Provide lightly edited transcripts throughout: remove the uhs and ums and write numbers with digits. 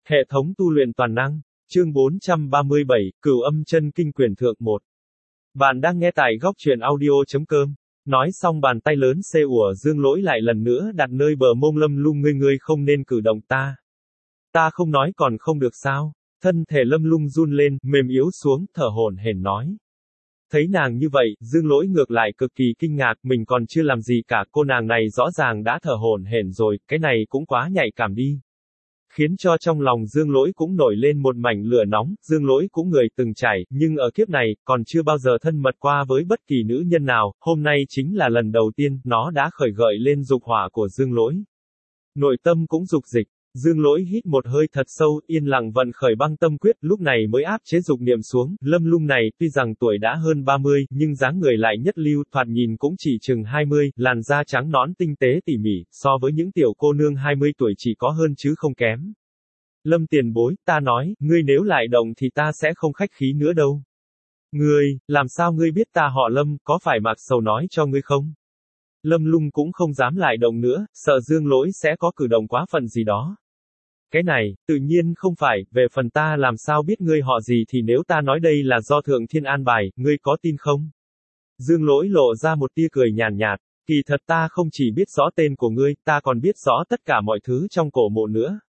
Hệ thống tu luyện toàn năng. Chương 437, Cửu Âm Chân Kinh quyển thượng 1. Bạn đang nghe tại góc truyện audio.com. Nói xong bàn tay lớn xê ủa Dương Lỗi lại lần nữa đặt nơi bờ mông Lâm Lung, ngươi không nên cử động ta. Ta không nói còn không được sao? Thân thể Lâm Lung run lên, mềm yếu xuống, thở hổn hển nói. Thấy nàng như vậy, Dương Lỗi ngược lại cực kỳ kinh ngạc, mình còn chưa làm gì cả, cô nàng này rõ ràng đã thở hổn hển rồi, cái này cũng quá nhạy cảm đi. Khiến cho trong lòng Dương Lỗi cũng nổi lên một mảnh lửa nóng, Dương Lỗi cũng người từng trải, nhưng ở kiếp này, còn chưa bao giờ thân mật qua với bất kỳ nữ nhân nào, hôm nay chính là lần đầu tiên, nó đã khởi gợi lên dục hỏa của Dương Lỗi. Nội tâm cũng dục dịch. Dương Lỗi hít một hơi thật sâu, yên lặng vận khởi băng tâm quyết, lúc này mới áp chế dục niệm xuống. Lâm Lung này, tuy rằng tuổi đã hơn 30, nhưng dáng người lại nhất lưu, thoạt nhìn cũng chỉ chừng 20, làn da trắng nõn tinh tế tỉ mỉ, so với những tiểu cô nương 20 tuổi chỉ có hơn chứ không kém. Lâm tiền bối, ta nói, ngươi nếu lại động thì ta sẽ không khách khí nữa đâu. Ngươi, làm sao ngươi biết ta họ Lâm, có phải Mạc Sầu nói cho ngươi không? Lâm Lung cũng không dám lại động nữa, sợ Dương Lỗi sẽ có cử động quá phận gì đó. Cái này, tự nhiên không phải, về phần ta làm sao biết ngươi họ gì thì nếu ta nói đây là do Thượng Thiên an bài, ngươi có tin không? Dương Lỗi lộ ra một tia cười nhàn nhạt, kỳ thật ta không chỉ biết rõ tên của ngươi, ta còn biết rõ tất cả mọi thứ trong cổ mộ nữa.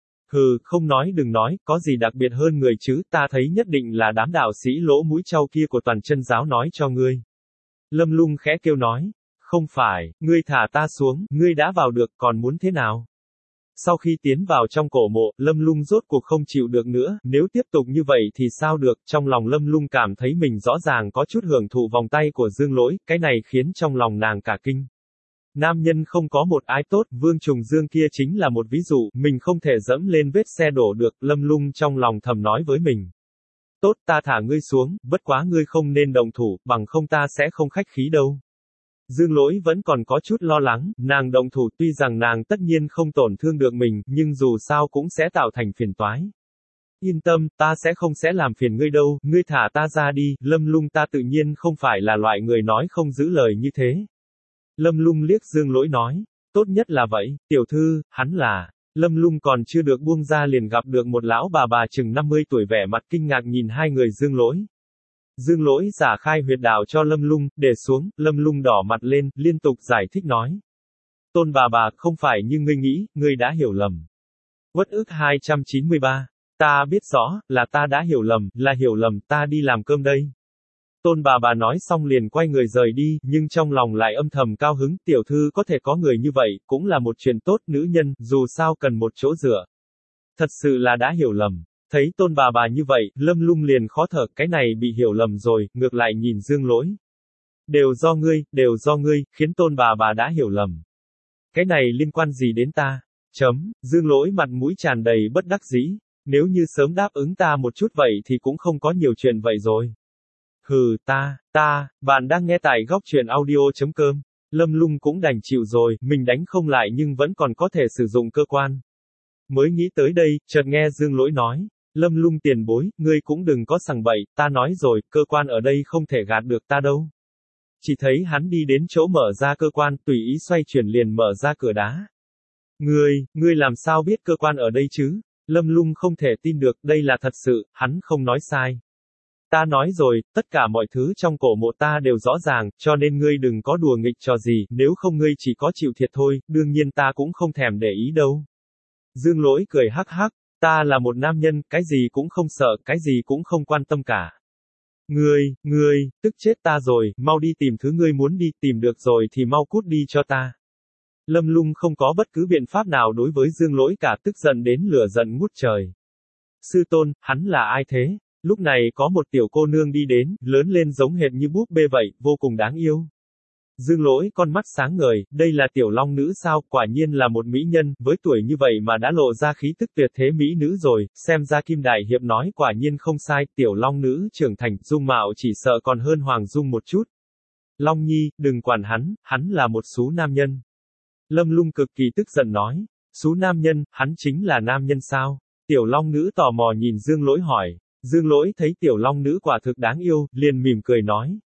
Hừ, không nói đừng nói, có gì đặc biệt hơn người chứ, ta thấy nhất định là đám đạo sĩ lỗ mũi trâu kia của toàn chân giáo nói cho ngươi. Lâm Lung khẽ kêu nói, không phải, ngươi thả ta xuống, ngươi đã vào được, còn muốn thế nào? Sau khi tiến vào trong cổ mộ, Lâm Lung rốt cuộc không chịu được nữa, nếu tiếp tục như vậy thì sao được, trong lòng Lâm Lung cảm thấy mình rõ ràng có chút hưởng thụ vòng tay của Dương Lỗi, cái này khiến trong lòng nàng cả kinh. Nam nhân không có một ai tốt, Vương Trùng Dương kia chính là một ví dụ, mình không thể dẫm lên vết xe đổ được, Lâm Lung trong lòng thầm nói với mình. Tốt, ta thả ngươi xuống, bất quá ngươi không nên động thủ, bằng không ta sẽ không khách khí đâu. Dương Lỗi vẫn còn có chút lo lắng, nàng động thủ tuy rằng nàng tất nhiên không tổn thương được mình, nhưng dù sao cũng sẽ tạo thành phiền toái. Yên tâm, ta sẽ làm phiền ngươi đâu, ngươi thả ta ra đi, Lâm Lung ta tự nhiên không phải là loại người nói không giữ lời như thế. Lâm Lung liếc Dương Lỗi nói, tốt nhất là vậy, tiểu thư, hắn là, Lâm Lung còn chưa được buông ra liền gặp được một lão bà chừng 50 tuổi vẻ mặt kinh ngạc nhìn hai người Dương Lỗi. Dương Lỗi giả khai huyệt đạo cho Lâm Lung, để xuống, Lâm Lung đỏ mặt lên, liên tục giải thích nói. Tôn bà, không phải như ngươi nghĩ, ngươi đã hiểu lầm. Uất ức 293. Ta biết rõ, là ta đã hiểu lầm, ta đi làm cơm đây. Tôn bà nói xong liền quay người rời đi, nhưng trong lòng lại âm thầm cao hứng, tiểu thư có thể có người như vậy, cũng là một chuyện tốt, nữ nhân, dù sao cần một chỗ dựa. Thật sự là đã hiểu lầm. Thấy tôn bà như vậy, Lâm Lung liền khó thở, cái này bị hiểu lầm rồi, ngược lại nhìn Dương Lỗi. Đều do ngươi, khiến tôn bà đã hiểu lầm. Cái này liên quan gì đến ta? Dương Lỗi mặt mũi tràn đầy bất đắc dĩ, nếu như sớm đáp ứng ta một chút vậy thì cũng không có nhiều chuyện vậy rồi. Hừ, bạn đang nghe tại góc truyện audio.com. Lâm Lung cũng đành chịu rồi, mình đánh không lại nhưng vẫn còn có thể sử dụng cơ quan. Mới nghĩ tới đây, chợt nghe Dương Lỗi nói. Lâm Lung tiền bối, ngươi cũng đừng có sằng bậy, ta nói rồi, cơ quan ở đây không thể gạt được ta đâu. Chỉ thấy hắn đi đến chỗ mở ra cơ quan, tùy ý xoay chuyển liền mở ra cửa đá. Ngươi làm sao biết cơ quan ở đây chứ? Lâm Lung không thể tin được, đây là thật sự, hắn không nói sai. Ta nói rồi, tất cả mọi thứ trong cổ mộ ta đều rõ ràng, cho nên ngươi đừng có đùa nghịch trò gì, nếu không ngươi chỉ có chịu thiệt thôi, đương nhiên ta cũng không thèm để ý đâu. Dương Lỗi cười hắc hắc. Ta là một nam nhân, cái gì cũng không sợ, cái gì cũng không quan tâm cả. Ngươi, tức chết ta rồi, mau đi tìm thứ ngươi muốn đi, tìm được rồi thì mau cút đi cho ta. Lâm Lung không có bất cứ biện pháp nào đối với Dương Lỗi cả, tức giận đến lửa giận ngút trời. Sư tôn, hắn là ai thế? Lúc này có một tiểu cô nương đi đến, lớn lên giống hệt như búp bê vậy, vô cùng đáng yêu. Dương Lỗi con mắt sáng ngời, đây là tiểu long nữ sao, quả nhiên là một mỹ nhân, với tuổi như vậy mà đã lộ ra khí tức tuyệt thế mỹ nữ rồi, xem ra Kim Đại Hiệp nói quả nhiên không sai, tiểu long nữ trưởng thành, dung mạo chỉ sợ còn hơn Hoàng Dung một chút. Long Nhi, đừng quản hắn là một xú nam nhân. Lâm Lung cực kỳ tức giận nói, xú nam nhân, hắn chính là nam nhân sao? Tiểu long nữ tò mò nhìn Dương Lỗi hỏi, Dương Lỗi thấy tiểu long nữ quả thực đáng yêu, liền mỉm cười nói.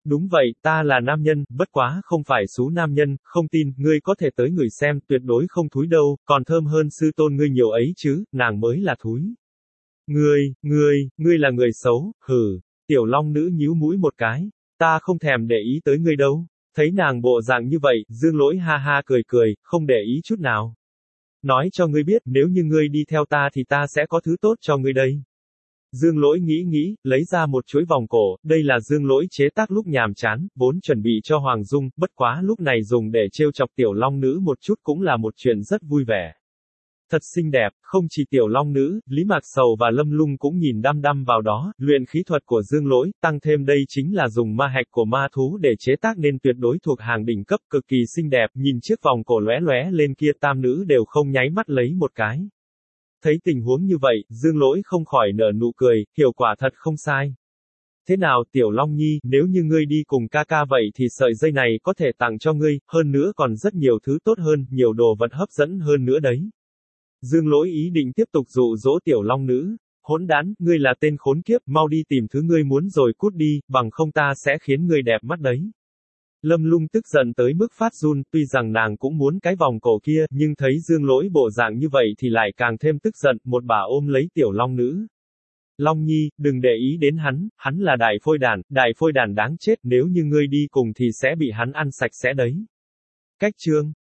Đúng vậy, ta là nam nhân, bất quá không phải xú nam nhân, không tin, ngươi có thể tới ngửi xem, tuyệt đối không thúi đâu, còn thơm hơn sư tôn ngươi nhiều ấy chứ, nàng mới là thúi. Ngươi là người xấu, hừ, tiểu long nữ nhíu mũi một cái, ta không thèm để ý tới ngươi đâu. Thấy nàng bộ dạng như vậy, Dương Lỗi ha ha cười cười, không để ý chút nào. Nói cho ngươi biết, nếu như ngươi đi theo ta thì ta sẽ có thứ tốt cho ngươi đây. Dương Lỗi nghĩ, lấy ra một chuỗi vòng cổ, đây là Dương Lỗi chế tác lúc nhàm chán, vốn chuẩn bị cho Hoàng Dung, bất quá lúc này dùng để trêu chọc tiểu long nữ một chút cũng là một chuyện rất vui vẻ. Thật xinh đẹp, không chỉ tiểu long nữ, Lý Mạc Sầu và Lâm Lung cũng nhìn đăm đăm vào đó, luyện khí thuật của Dương Lỗi, tăng thêm đây chính là dùng ma hạch của ma thú để chế tác nên tuyệt đối thuộc hàng đỉnh cấp cực kỳ xinh đẹp, nhìn chiếc vòng cổ lóe lóe lên kia tam nữ đều không nháy mắt lấy một cái. Thấy tình huống như vậy, Dương Lỗi không khỏi nở nụ cười, hiệu quả thật không sai. Thế nào tiểu Long Nhi, nếu như ngươi đi cùng ca ca vậy thì sợi dây này có thể tặng cho ngươi, hơn nữa còn rất nhiều thứ tốt hơn, nhiều đồ vật hấp dẫn hơn nữa đấy. Dương Lỗi ý định tiếp tục dụ dỗ tiểu long nữ. Hỗn đản, ngươi là tên khốn kiếp, mau đi tìm thứ ngươi muốn rồi cút đi, bằng không ta sẽ khiến ngươi đẹp mắt đấy. Lâm Lung tức giận tới mức phát run, tuy rằng nàng cũng muốn cái vòng cổ kia, nhưng thấy Dương Lỗi bộ dạng như vậy thì lại càng thêm tức giận, một bà ôm lấy tiểu long nữ. Long Nhi, đừng để ý đến hắn là đại phôi đàn đáng chết, nếu như ngươi đi cùng thì sẽ bị hắn ăn sạch sẽ đấy. Cách chương